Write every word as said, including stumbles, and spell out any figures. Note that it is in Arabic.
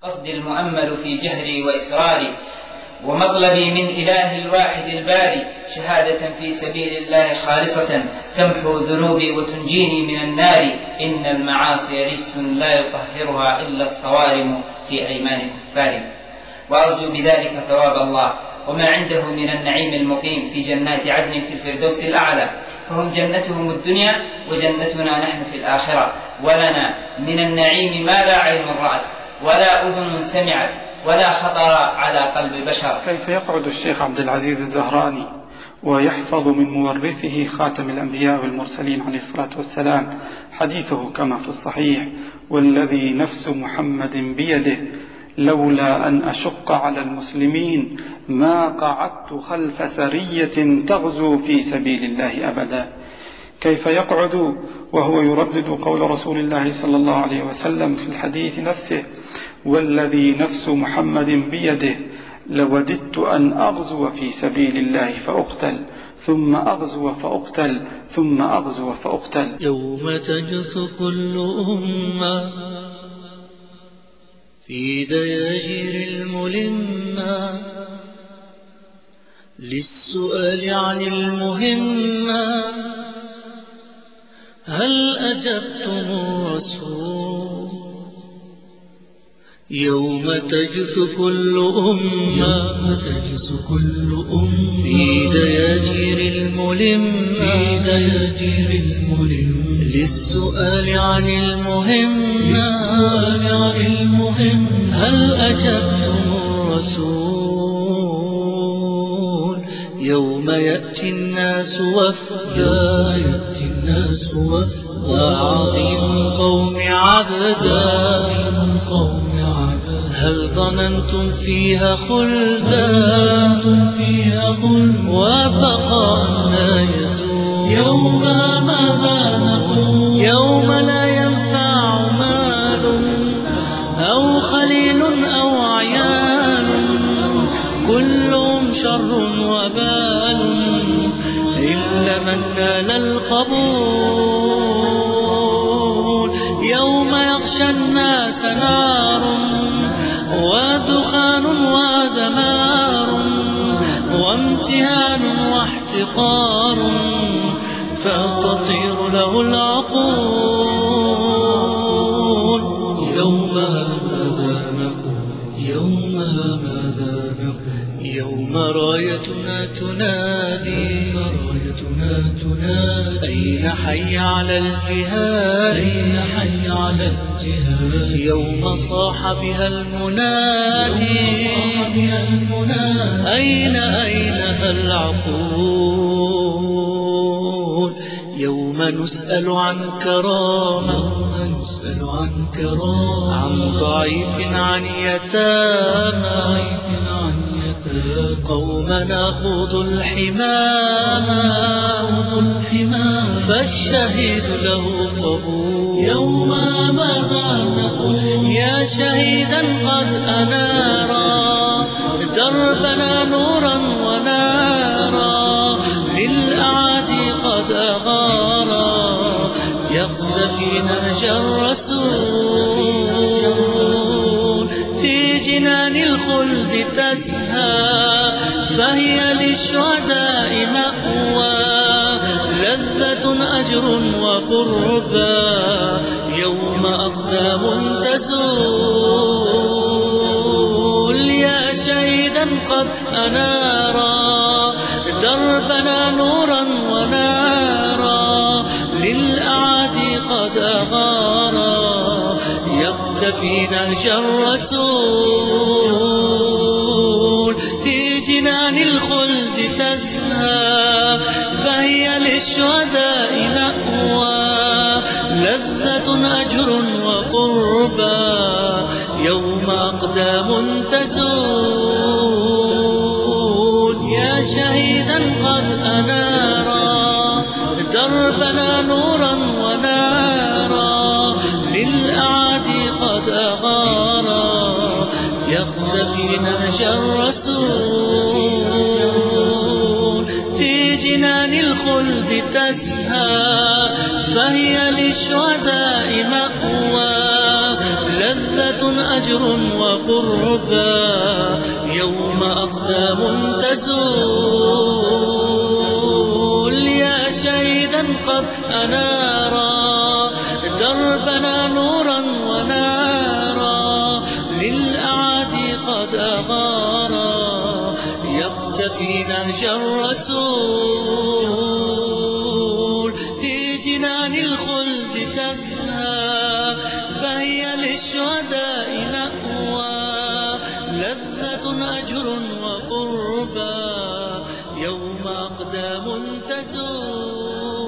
قصدي المؤمل في جهري وإسراري، ومطلبي من إله الواحد الباري شهادة في سبيل الله خالصة تمحو ذنوبي وتنجيني من النار. إن المعاصي رجس لا يطهرها إلا الصوارم في أيمان كفار. وأرجو بذلك ثواب الله وما عنده من النعيم المقيم في جنات عدن في الفردوس الأعلى، فهم جنتهم الدنيا وجنتنا نحن في الآخرة، ولنا من النعيم ما لا عين رأت ولا أذن سمعت ولا خطر على قلب بشر. كيف يقعد الشيخ عبد العزيز الزهراني ويحفظ من مورثه خاتم الأنبياء والمرسلين عليه الصلاة والسلام حديثه كما في الصحيح: والذي نفس محمد بيده لولا أن أشق على المسلمين ما قعدت خلف سرية تغزو في سبيل الله أبدا. كيف يقعد وهو يردد قول رسول الله صلى الله عليه وسلم في الحديث نفسه: والذي نفس محمد بيده لوددت أن أغزو في سبيل الله فأقتل ثم أغزو فأقتل ثم أغزو فأقتل. يوم تجث كل أمة في دياجير الملمة للسؤال عن المهمة، هل أجبتم الرسول؟ يوم تجث كل أمة تجث كل أمة في دياجير الملمة في دياجير الملمة للسؤال عن المهمة للسؤال عن المهمة هل أجبتم الرسول؟ يوم يأتي الناس وفدا يأتي الناس وفدا وعظيم القوم عبدا قوم عبدا هل ظننتم فيها خلدا فيها خلدا وبقاء لا يزول؟ يوم ماذا نقول؟ يوم لا ينفع مال أو خليل أو عيال، كلهم شر وبال إلا من نال القبول. يوم يغشى الناس نار ودخان ودمار وامتهان واحتقار فتطير له العقول. يومها ماذا نقول؟ يومها ماذا نقول؟ يوم رايتنا تنادي رايتنا تنادي أين حي على الجهاد؟ أين حي على الجهاد؟ يوم صاح بها المنادي أين أين العقول؟ يوم نسأل عن كرامة نسأل عن كرامة عن ضعيف عن يتامى قوم ناخذ الحمامة فالشهيد له قبول. يوم ماذا نقول؟ يا شهيدا قد أنارا دربنا نورا ونارا للأعادي قد أغارا يقتفي نهج الرسول في جنان الخلد تسهى فهي للشهداء مأوى لذة أجر وقربى يوم أقدام تزول. يا شهيدا قد أنارا دربنا نورا ونارا للأعادي قد أغارا يقتفي نهج الرسول في جنان الخلد تزهى فهي للشهداء مأوى لذة أجر وقربى يوم أقدام تزول. يا شهيدا قد أنارا دربنا نورا ونارا للأعادي قد أغارا يقتفي نهج الرسول في جنان الخلد تسهى فهي للشهداء مأوى لذة لذة أجر وقربى يوم أقدام تزول يا شهيدا قد أنارا دربنا نورا ونارا للأعادي قد أغارا يقتفي نهج الرسول في جنان الخلد تسهى فهي للشهداء مأوى لذة أجر وقربى يوم أقدام تزول